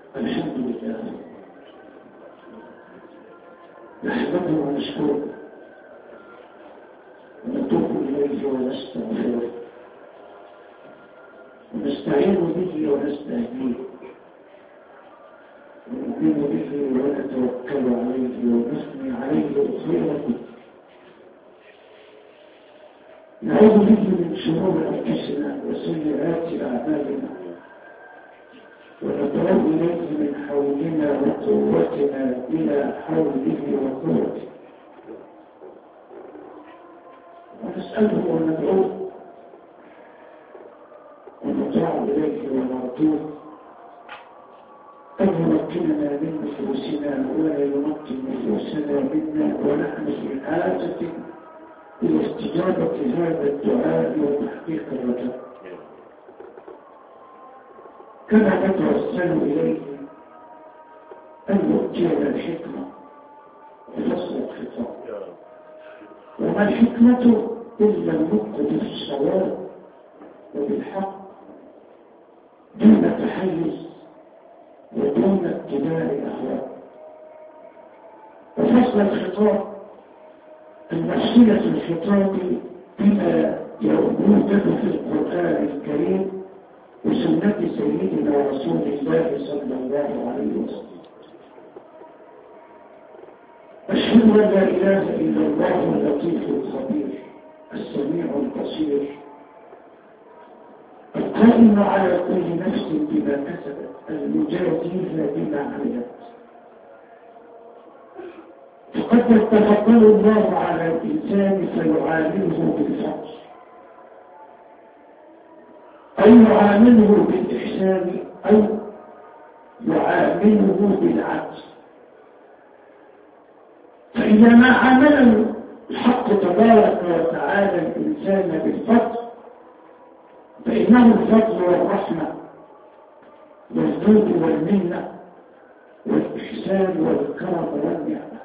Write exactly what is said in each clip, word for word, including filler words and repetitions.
الحمد لله نحمده ونشكره ونتوب إليه ونستغفره ونستعين به ونستهديه ونؤمن به ونتوكل عليه ونثني عليه الخير فيه نعوذ به من شرور أنفسنا وسيئات أعمالنا ونتوب إليه من حولنا وقوتنا إلى حوله وقوته ونسأله وندعوه ونطلع إليه ونرجوه أن يمكننا من نفوسنا ولا يمكن نفوسنا منا ونحن في حاجة إلى استجابة هذا الدعاء وتحقيق الرجاء كما نتوسل إليه أن يؤتينا الحكمة وفصل الخطاب وما الحكمة إلا النطق بالصواب وبالحق دون تحيز ودون اتباع الأهواء وفصل الخطاب المسيرة الخطاب بما يوجد في القرآن الكريم وسنة سيدنا رسول الله صلى الله عليه وسلم أشهد أن لا إله إلا الله اللطيف الخبير السميع البصير القائم على كل نفس بما كسبت المجازيها بما عملت فقد يتفضل الله على الإنسان فيعامله بالفضل أو يعامله بالإحسان أو يعامله بالعدل فإذا ما عامله الحق تبارك وتعالى الإنسان بالفضل فإنه الفضل والرحمة والجود والمنة والإحسان والكرم والنعمة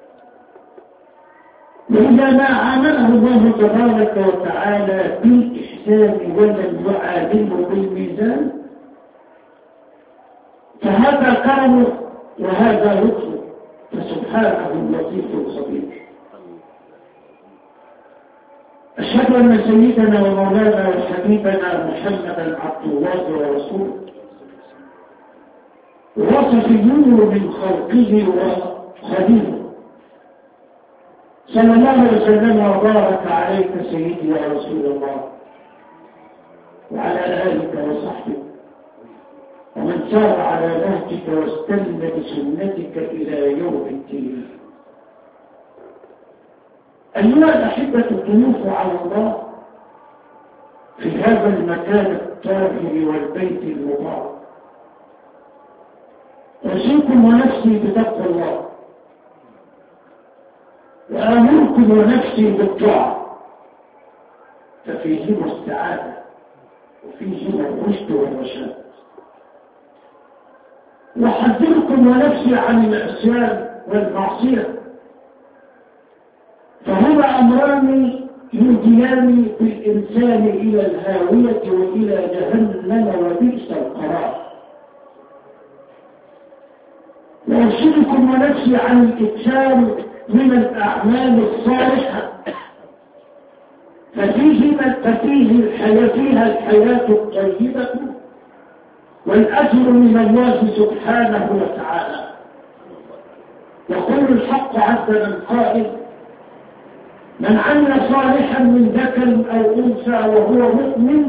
وإذا ما عامله الله تبارك وتعالى بالإحسان ولم يعامله بالميزان فهذا كرم وهذا لطف فسبحانه اللطيف الخبير أشهد أن سيدنا ومولانا وحبيبنا محمدا عبد الله ورسوله وصفيه من خلقه وخليله صلى الله عليه وسلم وبارك عليك سيدي يا رسول الله وعلى آلك وصحبك ومن سار على نهجك واستنى بسنتك إلى يوم الدين. أيها الأحبة الضيوف على الله في هذا المكان الطاهر والبيت المبارك أوصيكم ونفسي بتقوى الله وآمركم ونفسي بالطاعة ففيهما السعادة وفيهما الرشد والرشاد وأحذركم ونفسي عن العصيان والمعصية فهما أمران يوديان بالإنسان إلى الهاوية وإلى جهنم وبئس القرار وأرشدكم ونفسي عن الإكثار من الأعمال الصالحة ففيه ففيه الحياة فيها الحياة الطيبة والأجر من الله سبحانه وتعالى. يقول الحق عز من قائل من عمل صالحا من ذكر أو أنثى وهو مؤمن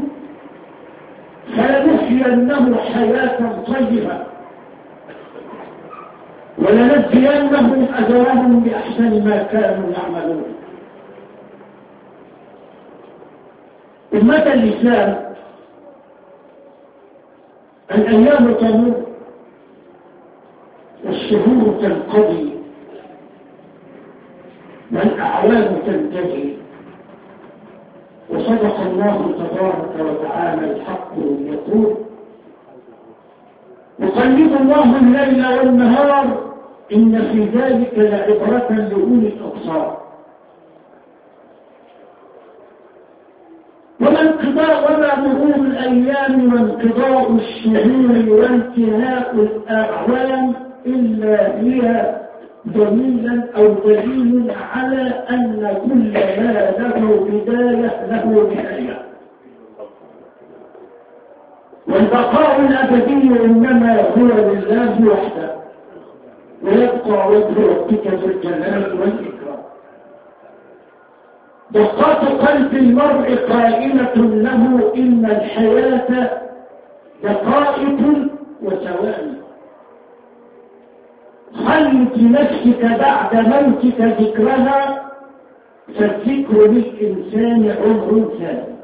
فلنحيينه حياة طيبة ولنجزينهم أجرهم بأحسن ما كانوا يعملون. أمة الإسلام الأيام تمر والشهور تنقضي والأعوام تنتهي وصدق الله تبارك وتعالى الحق يقول يقلب الله الليل والنهار إن في ذلك لعبرة لأولي الأبصار. وما انقضاء وما مرور الأيام وانقضاء الشهور وانتهاء الأعوام إلا هي دليلا أو دليل على أن كل ما له بداية له نهاية. والبقاء الأبدي إنما هو لله وحده، ويبقى وجه ربك ذو الجلال والإكرام. دقات قلب المرء قائلة له إن الحياة دقائق وثواني. خلق نفسك بعد موتك ذكرها، فالذكر للإنسان عمر ثاني.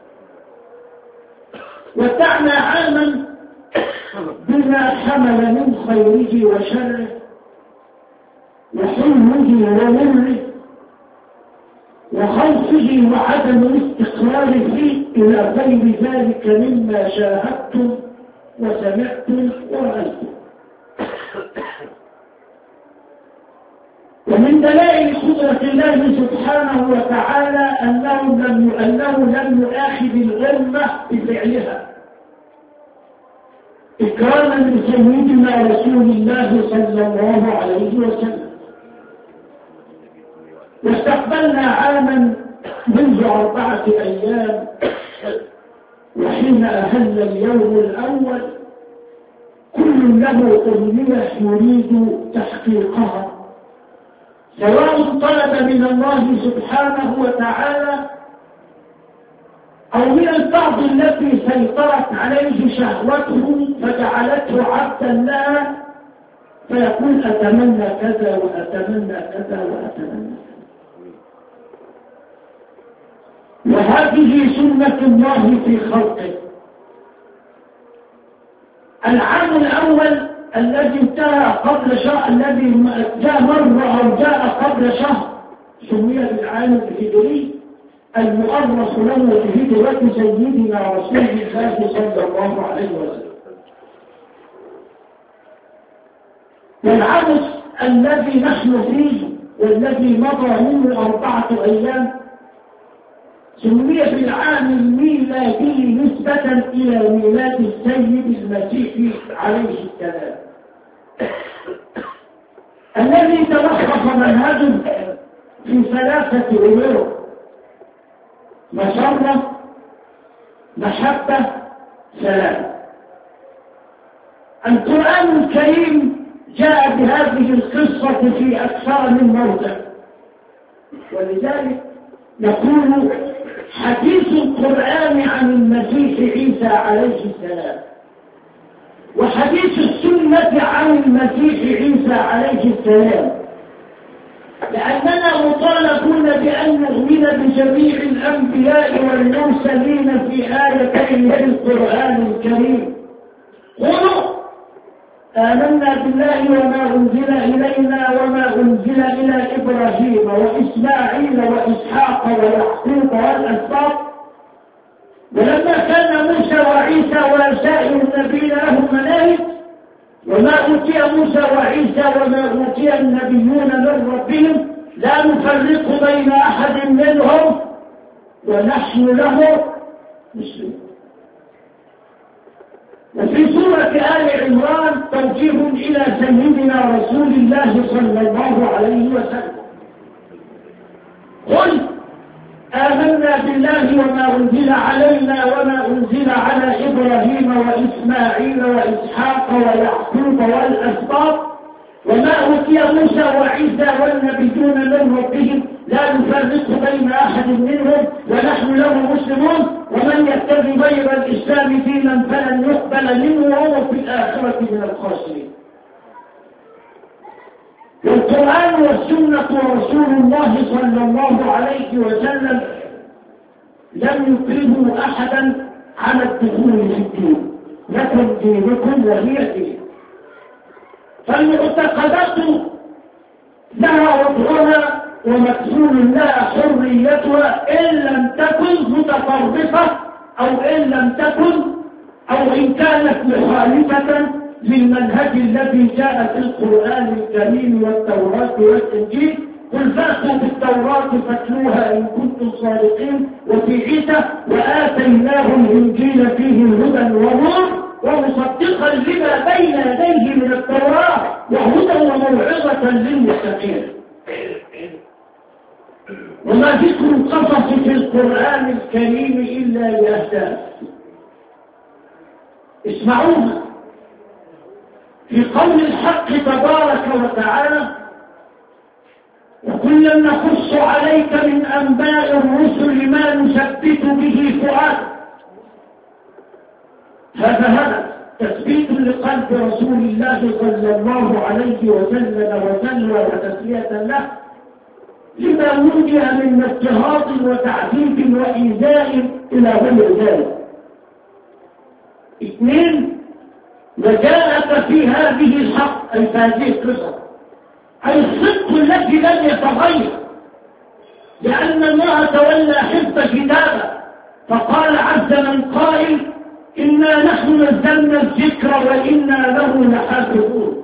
وتعنى عاما بما حمل من خيره وشره وحلمه ومره وخوفه وعدم الاستقرار فيه إلى غير ذلك مما شاهدتم وسمعتم ورأيتم. ومن دلائل قدرة الله سبحانه وتعالى أنه لم أنه لم يؤاخذ الأمة بفعلها، إكراما لسيدنا رسول الله صلى الله عليه وسلم. واستقبلنا عاما منذ أربعة أيام، وحين أهل اليوم الأول كل له أمنية يريد تحقيقها، سواء طلب من الله سبحانه وتعالى أو من البعض التي سيطرت عليه شهوته فجعلته عبدا لها، فيقول أتمنى كذا وأتمنى كذا وأتمنى كذا. وهذه سنة الله في خلقه. العام الأول الذي انتهى قبل شهر، الذي جاء مرة أو جاء قبل شهر، سمي بالعام الهجري المؤرخ له بهجرة سيدنا رسول الله صلى الله عليه وسلم. والعام الذي نحن فيه والذي مضى منه أربعة أيام سمي بالعام الميلادي نسبة إلى ميلاد السيد المسيح عليه السلام، الذي تلخص منهجه في ثلاثة أمور: مسرة، محبة، سلام. القرآن الكريم جاء بهذه القصة في أكثر من موضع، ولذلك يقول حديث القرآن عن المسيح عيسى عليه السلام وحديث السنة عن المسيح عيسى عليه السلام، لأننا مطالبون بأن نؤمن بجميع الأنبياء والمرسلين في آيتين في القرآن الكريم. قولوا آمنا بالله وما أنزل إلينا وما أنزل إلى إبراهيم وإسماعيل وإسحاق ويعقوب والأسباط. ولما كان موسى وعيسى وسائر النبيين لهم مناهج، وما أوتي موسى وعيسى وما أوتي النبيون من ربهم لا نفرق بين أحد منهم ونحن له مسلمون. وفي سورة آل عمران توجيه إلى سيدنا رسول الله صلى الله عليه وسلم: قل آمنا بالله وما أنزل علينا وما أنزل على إبراهيم وإسماعيل وإسحاق ويعقوب والأسباط وما أوتي موسى وعيسى والنبيون من ربهم لا نفرق بين أحد منهم ونحن له مسلمون، ومن يتبع غير الإسلام دينا فلن يقبل منه وهو في الآخرة من الخاسرين. والقرآن والسنة ورسول الله صلى الله عليه وسلم لم يكرهوا أحدا على الدخول في الدين، لكم دينكم ولي دين. فالمعتقدات لها وضعها ومكفول لها حريتها إن لم تكن متطرفة أو إن لم تكن أو إن كانت مخالفة للمنهج الذي جاء في القرآن الكريم والتوراة والإنجيل قل فاتوا بالتوراة فاتلوها إن كنتم صادقين. وفي عيسى وآتيناه الإنجيل فيه هدى ونور ومصدقا لما بين يديه من التوراة وهدى وموعظة للمتقين. وما ذكر القصص في القرآن الكريم إلا لأهداف اسمعوها. في قول الحق تبارك وتعالى وكلا نقص عليك من أنباء الرسل ما نثبت به فؤادك. هذا هذا تثبيت لقلب رسول الله صلى الله عليه وسلم وسلم وتسلية له لما وجه من اضطهاد وتعذيب وإيذاء إلى غير ذلك. اثنين، وجاءك في هذه الحق أي في هذه القصة أي الصدق الذي لم يتغير، لأن الله تولى حفظ كتابه فقال عز من قائل إنا نحن نزلنا الذكر وإنا له لحافظون.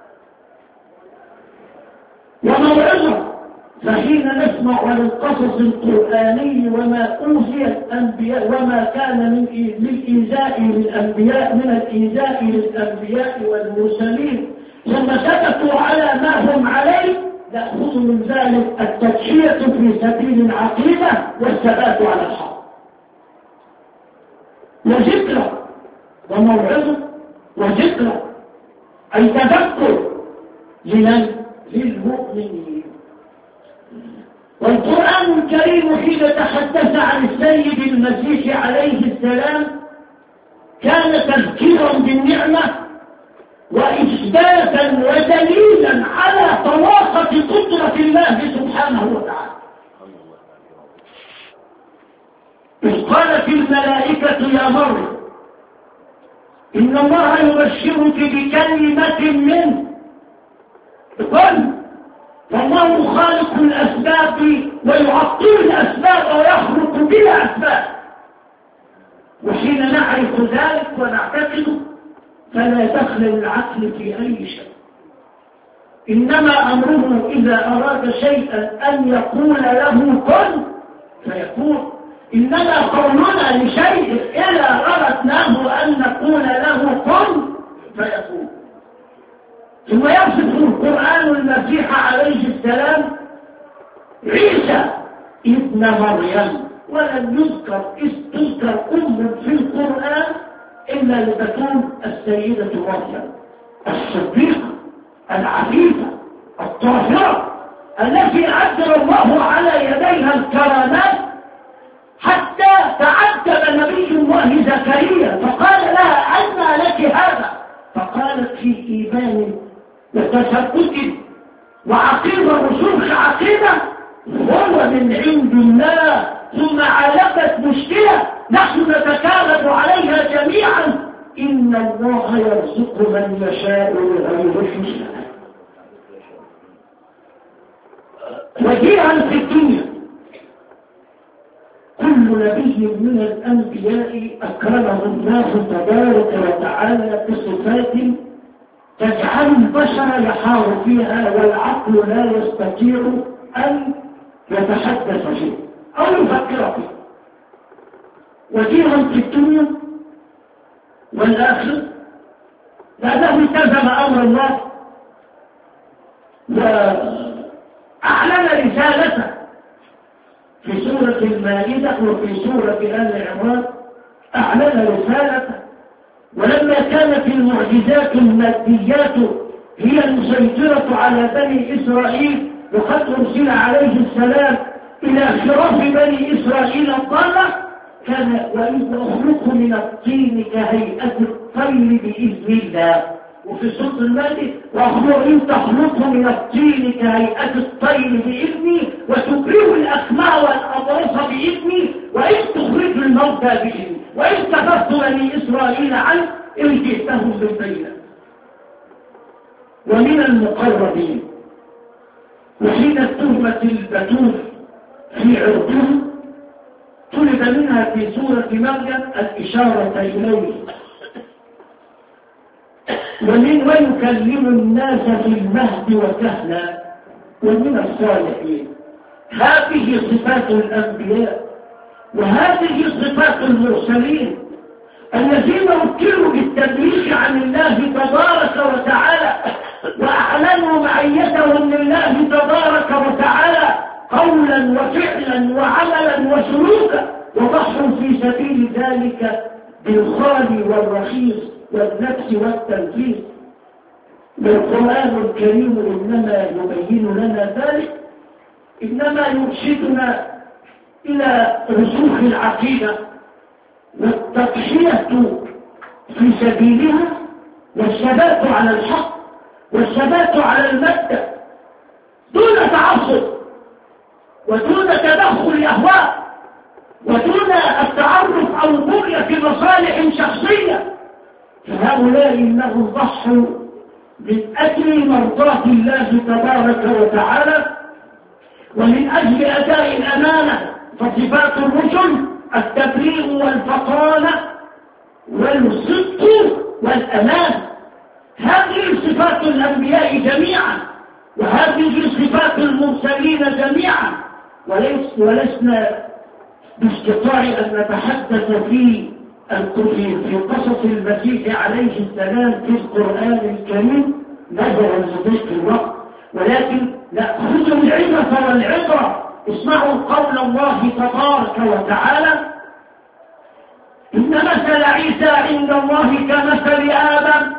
وموعظة، فحين نسمع عن القصص القرآني وما أوحي الأنبياء وما كان من للإيذاء للأنبياء من الإيذاء للأنبياء والمرسلين ثم ثبتوا على ما هم عليه، نأخذ من ذلك التضحية في سبيل العقيدة والثبات على الحق. وذكرى وموعظة وذكرى أي تذكر لمن؟ للمؤمنين. والقرآن الكريم حين تحدث عن السيد المسيح عليه السلام كان تذكيرا بالنعمة وإثباتا ودليلا على طلاقة قدرة الله سبحانه وتعالى. إذ قالت الملائكة يا مريم إن الله يبشرك بكلمة منه قل فالله خالق الأسباب ويعطل الأسباب ويخلق بلا أسباب. وحين نعرف ذلك ونعتقده فلا دخل العقل في أي شيء، إنما أمره إذا أراد شيئا أن يقول له كن فيكون. إنما قولنا لشيء إذا أردناه أن نقول له كن فيكون. ثم يصف القرآن المسيح عليه السلام عيسى ابن مريم، ولم يذكر إذ تذكر أم في القرآن إلا لتكون السيدة مريم الصديقة العفيفة الطاهرة التي أجرى الله على يديها الكرامات حتى تعجب نبي الله زكريا فقال لها أنى لك هذا؟ فقالت في إيمان وتثبت وعقيدة رسوخ عقيدة هو من عند الله. ثم علقت مشكلة نحن نتكالب عليها جميعا إن الله يرزق من يشاء بغير حساب. وجيها في الدنيا كل نبي من الأنبياء أكرمه الله تبارك وتعالى بصفات تجعل البشر يحار فيها والعقل لا يستطيع أن يتحدث فيه أو يفكر فيه. وجيها في الدنيا والآخر لأنه التزم أمر الله وأعلن رسالته في سورة المائدة وفي سورة آل عمران أعلن رسالته. ولما كانت المعجزات الماديات هي المسيطرة على بني إسرائيل وقد أرسل عليه السلام إلى خراف بني إسرائيل الضالة كان وإذ أخلق من الطين كهيئة الطير بإذن الله. وفي سورة المائدة وأخلق إن تخلق من الطين كهيئة الطير بإذني وتبرئ الأكمى والأبرص بإذني وإذ تخرج الموتى بإذني وإذ كفرت بني إسرائيل عنك إذ جئتهم بالبينات. ومن المقربين وحين التهمة البتول في عرضه طلب منها في سورة مريم الإشارة إليه. ومن ويكلم الناس في المهد وكهلا ومن الصالحين. هذه صفات الأنبياء وهذه صفات المرسلين الذين وكلوا بالتبليغ عن الله تبارك وتعالى وأعلنوا معيتهم لله تبارك وتعالى قولا وفعلا وعملا وسلوكا، وضحوا في سبيل ذلك بالخالي والرخيص والنفس والتنفيذ. والقرآن الكريم إنما يبين لنا ذلك، إنما يرشدنا إلى رسوخ العقيدة والتضحية في سبيلها والثبات على الحق والثبات على المبدأ دون تعصب ودون تدخل أهواء ودون التعرف أو بغية مصالح شخصية. فهؤلاء إنهم ضحوا من أجل مرضاة الله تبارك وتعالى ومن أجل أداء الأمانة. فصفات الرسل التبليغ والفطانة والصدق والأمان، هذه صفات الأنبياء جميعا وهذه صفات المرسلين جميعا. وليس ولسنا باستطاع أن نتحدث في في قصص المسيح عليه السلام في القرآن الكريم نظرا لضيق الوقت، ولكن نأخذ العبرة والعبرة. اسمعوا قول الله تبارك وتعالى: إن مثل عيسى عند الله كمثل آدم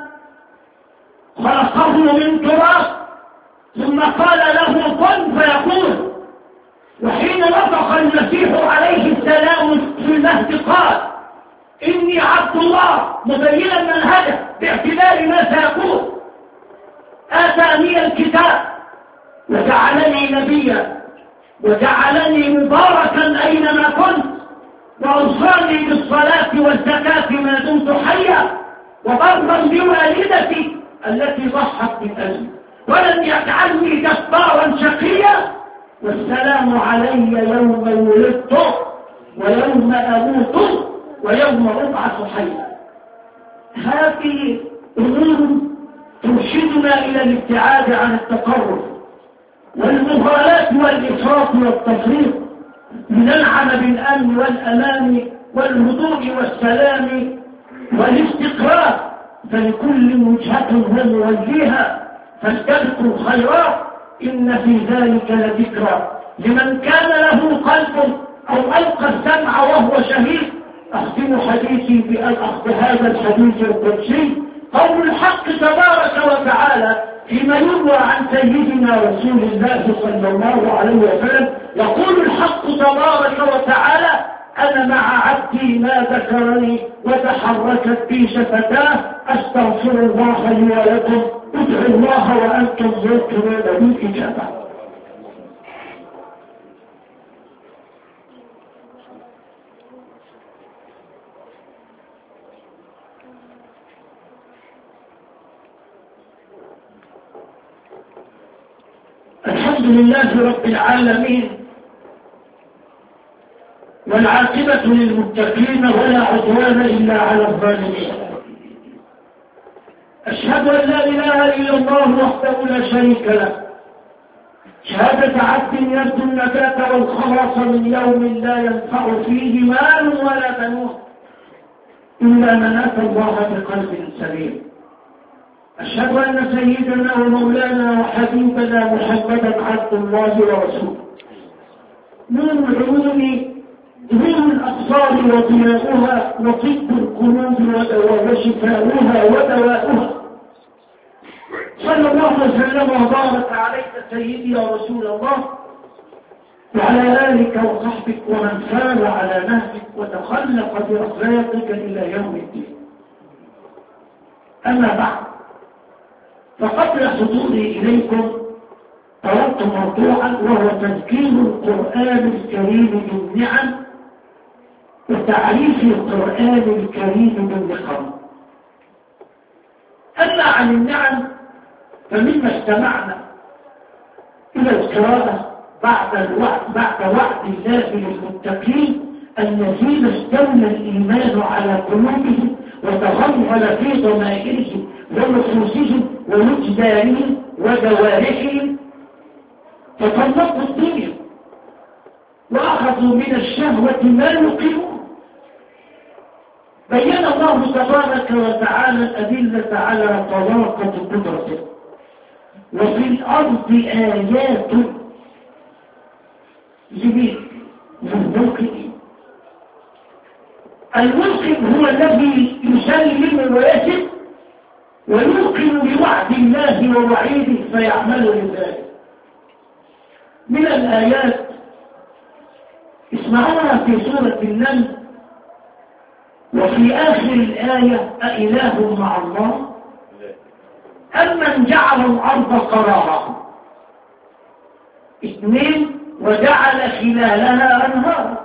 خلقه من تراب ثم قال له كن فيكون. وحين نطق المسيح عليه السلام في المهد قال: إني عبد الله، مبينا منهجه باعتبار ما سيكون. آتاني الكتاب وجعلني نبيا وجعلني مباركا أينما كنت وأوصاني بالصلاة والزكاة ما دمت حيا وبرا بوالدتي التي ضحت من أجلي ولم يجعلني جبارا شقيا والسلام علي يوم ولدت ويوم أموت ويوم أبعث حيا. هذه أمور ترشدنا إلى الابتعاد عن التقرب والمغالاة والإفراط والتفريط، لننعم بالأمن والأمان والهدوء والسلام والاستقرار. فلكل وجهة هو موجهها فاستبقوا الخيرات، إن في ذلك لذكرى لمن كان له قلب أو ألقى السمع وهو شهيد. أختم حديثي بأخذ هذا الحديث القدسي، قول الحق تبارك وتعالى فيما يروى عن سيدنا رسول الله صلى الله عليه وسلم. يقول الحق تبارك وتعالى: أنا مع عبدي ما ذكرني وتحركت بي شفتاه أستغفر الله لي ولكم ادعوا الله وأنتم موقنون بالإجابة. الحمد لله رب العالمين والعاقبة للمتقين ولا عدوان إلا على الظالمين. أشهد أن لا إله إلا الله وحده لا شريك له، شهادة عبد يرجو النجاة والخلاص من يوم لا ينفع فيه مال ولا بنون إلا من أتى الله بقلب سليم. أشهد أن سيدنا ومولانا وحبيبنا محمدا عبد الله ورسوله، نور العيون نور الأبصار وضياؤها وطب القلوب وشفاؤها ودواؤها. صلى الله وسلم وبارك عليك سيدي يا رسول الله وعلى آلك وصحبك ومن سار على نهجك وتخلق بأخلاقك إلى يوم الدين. أما بعد، فقبل حضوري إليكم طلبت موضوعا وهو تذكير القرآن الكريم بالنعم وتعريف القرآن الكريم بالنقم. أما عن النعم فمما استمعنا إلى القراءة بعد الوعد بعد وعد الله للمتقين الذين استولى الإيمان على قلوبهم وتغلغل في ضمائرهم ونفوسهم ووجدانهم وجوارحهم فطلقوا الدنيا وأخذوا من الشهوة ما يقيمون. بين الله تبارك وتعالى الأدلة على طلاقة قدرته. وفي الأرض آيات لمين؟ للموقن. الموقن هو الذي يسلم ويثق ويوقن بوعد الله ووعيده فيعمل لذلك. من الآيات اسمعوها في سورة النمل وفي آخر الآية أإله مع الله أمن جعل الأرض قرارا. اثنين وجعل خلالها أنهارا.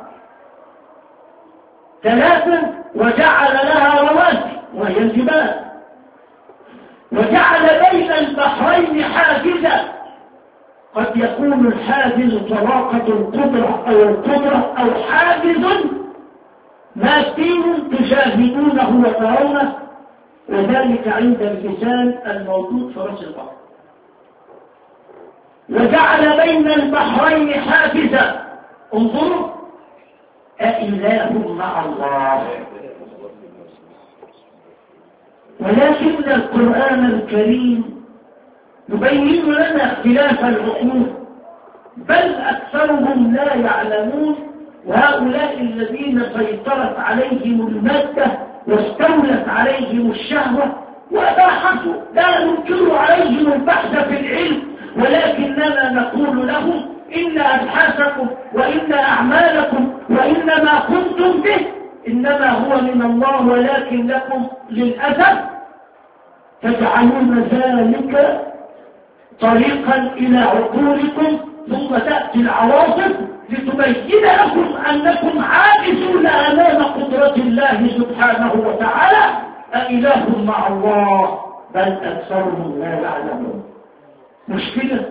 ثلاثة وجعل لها رواسي وهي الجبال. وجعل بين البحرين حاجزا. قد يكون الحاجز طلاقة القدرة أو القدرة أو حاجز مادي تشاهدونه وترونه، وذلك عند اللسان الموجود في راس البحر. وجعل بين البحرين حاجزا. انظروا أإله مع الله. ولكن القرآن الكريم يبين لنا اختلاف العقول، بل أكثرهم لا يعلمون. وهؤلاء الذين سيطرت عليهم المادة واستولت عليهم الشهوة وباحثوا، لا ننكر عليهم البحث في العلم، ولكننا نقول لهم إن أبحاثكم وإن أعمالكم وإن ما كنتم به إنما هو من الله، ولكن لكم للأسف تجعلون ذلك طريقا إلى عقولكم، ثم تأتي العواصف لتبين لكم أنكم عاجزون أمام قدرة الله سبحانه وتعالى. أإله مع الله بل أكثرهم لا يعلمون. مشكلة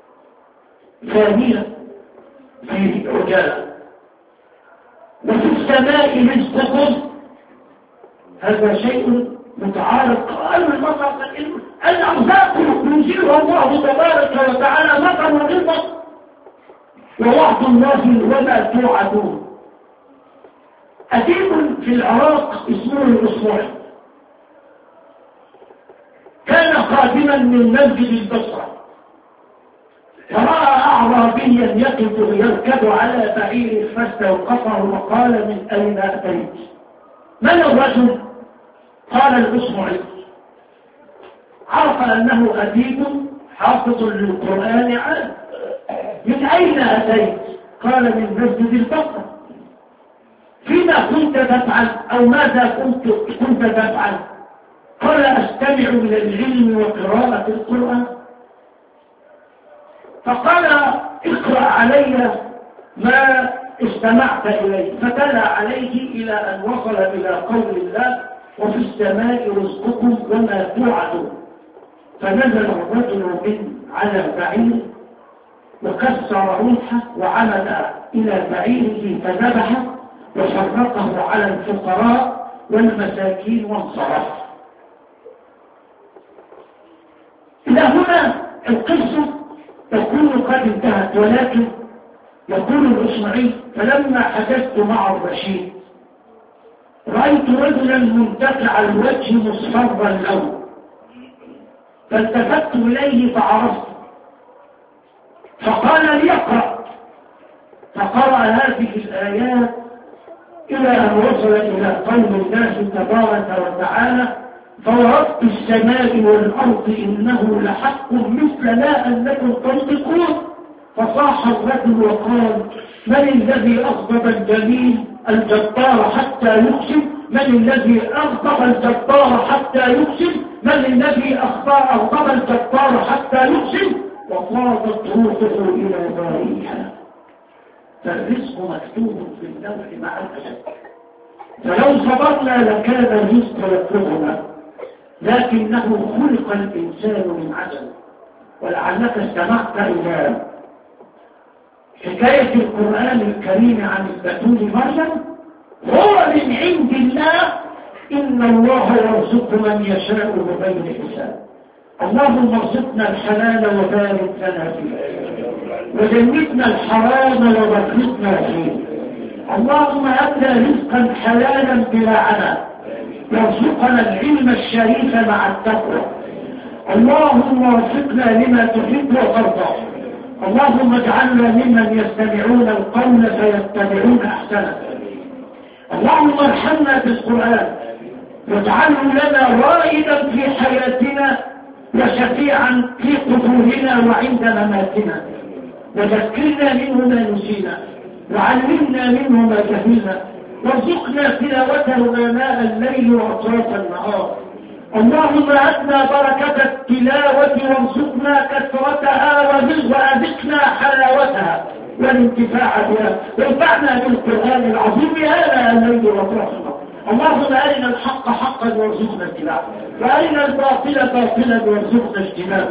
ثانية في عجالة. وفي السماء رزقكم. هذا شيء متعارض. قالوا المطر الأرزاق ينزلها الله تبارك وتعالى مطر ورزق، ووعد الله وما توعدون. أديب في العراق اسمه الأصبعي كان قادما من مسجد البصرة، فرأى أعرابيا يقف يركب على بعير فاستوقفه وقال من أين أتيت؟ من الرجل؟ قال الأصبعي. عرف أنه أديب حافظ للقرآن عام. من أين أتيت؟ قال من مسجد البصرة. فيما كنت تفعل أو ماذا كنت كنت تفعل؟ قال أستمع من العلم وقراءة القرآن. فقال اقرأ علي ما استمعت إليه، فتلا عليه إلى أن وصل إلى قول الله وفي السماء رزقكم وما توعدون. فنزل الرجل من على بعير وكسر روحه وعمد إلى بعيره فذبحه وفرقه على الفقراء والمساكين وانصرف. إلى هنا القصة تكون قد انتهت، ولكن يقول الأصمعي فلما حدثت مع الرشيد رأيت رجلا منتفع الوجه مصفر اللون، فالتفت إليه فعرفت، فقال لي اقرأ، فقرأ هذه الآيات إلى أن وصل إلى قول الله تبارك وتعالى فورب السماء والأرض إنه لحق مثل ما أنكم تنطقون. فصاح الرجل وقال من الذي أغضب الجليل الجبار حتى يقسم؟ من الذي أغضب الجبار حتى يقسم؟ من الذي أغضب الجبار حتى يقسم؟ وفاضت روحه إلى بارئها. فالرزق مكتوب في اللوح مع الأسد، فلو صبرنا لكان الرزق يطلبنا، لكنه خلق الإنسان من عجل. ولعلك استمعت إلى حكاية القرآن الكريم عن البتول مريم، هو من عند الله إن الله يرزق من يشاء بغير حساب. اللهم ارزقنا الحلال وبارك لنا فيه. وجنبنا الحرام وباركنا فيه. اللهم أبدأ رزقا حلالا بلا عناء، وارزقنا العلم الشريف مع التقوى. اللهم وفقنا لما تحب وترضى. اللهم اجعلنا ممن يستمعون القول فيتبعون احسنه. اللهم ارحمنا بالقرآن واجعله لنا رائدا في حياتنا وشفيعا في قبورنا وعند مماتنا، وذكرنا منه ما نسينا وعلمنا منه ما جهلنا، وارزقنا تلاوته آناء الليل وأطراف النهار. اللهم أتنا بركة التلاوة وارزقنا كثرتها وأذقنا حلاوتها والانتفاع بها، وانفعنا بالقرآن العظيم آناء الليل وأطراف النهار. اللهم أرنا الحق حقا وارزقنا اتباعه، وأرنا الباطل باطلا وارزقنا اجتنابه.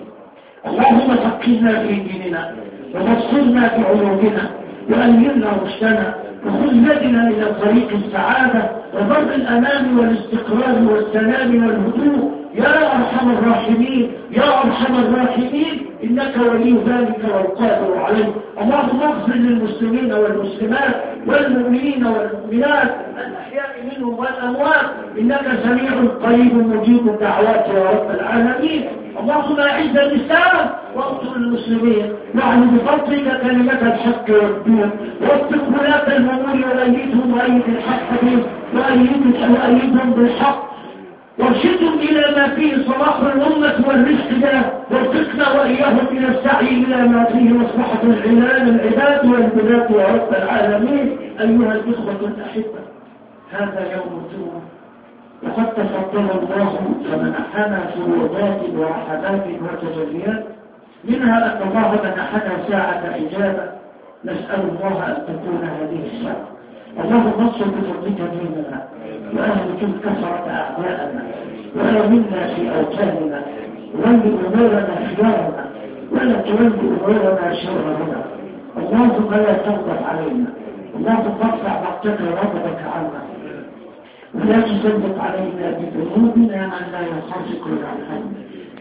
اللهم فقهنا في ديننا وبصرنا في علومنا وألهمنا رشدنا وخذنا إلى طريق السعادة وبر الأمان والاستقرار والسلام والهدوء يا أرحم الراحمين يا أرحم الراحمين، إنك ولي ذلك والقادر عليه. اللهم اغفر للمسلمين والمسلمات والمؤمنين والمؤمنات الأحياء منهم والأموات، إنك سميع قريب مجيب الدعوات يا رب العالمين. اللهم أعز الإسلام وانصر المسلمين، واعل بفضلك كلمة الحق والدين، واتق ولاة الأمور وأيدهم وأيد الحق بهم وأيدهم بالحق، وارشدهم إلى ما فيه صلاح الأمة والرزق له، وارزقنا وإياهم إلى السعي إلى ما فيه مصلحة العلال العباد والبلاد يا رب العالمين. أيها الإخوة الأحبة، هذا يوم الجمعة، وقد تفضل الله فمنحنا فروضات ورحمات وتجليات، منها أن الله منحنا ساعة إجابة، نسأل الله أن تكون هذه الساعة. اللهم انصر بفضلك ديننا وأهلك كثرة أعداءنا وآمنا في أوطاننا، ول أمورنا خيارنا ولا تول أمورنا شررنا. اللهم لا تغضب علينا، اللهم ارفع مقتك وغضبك عنا، ولا تسلط علينا بذنوبنا من لا يخافك عن حمدك.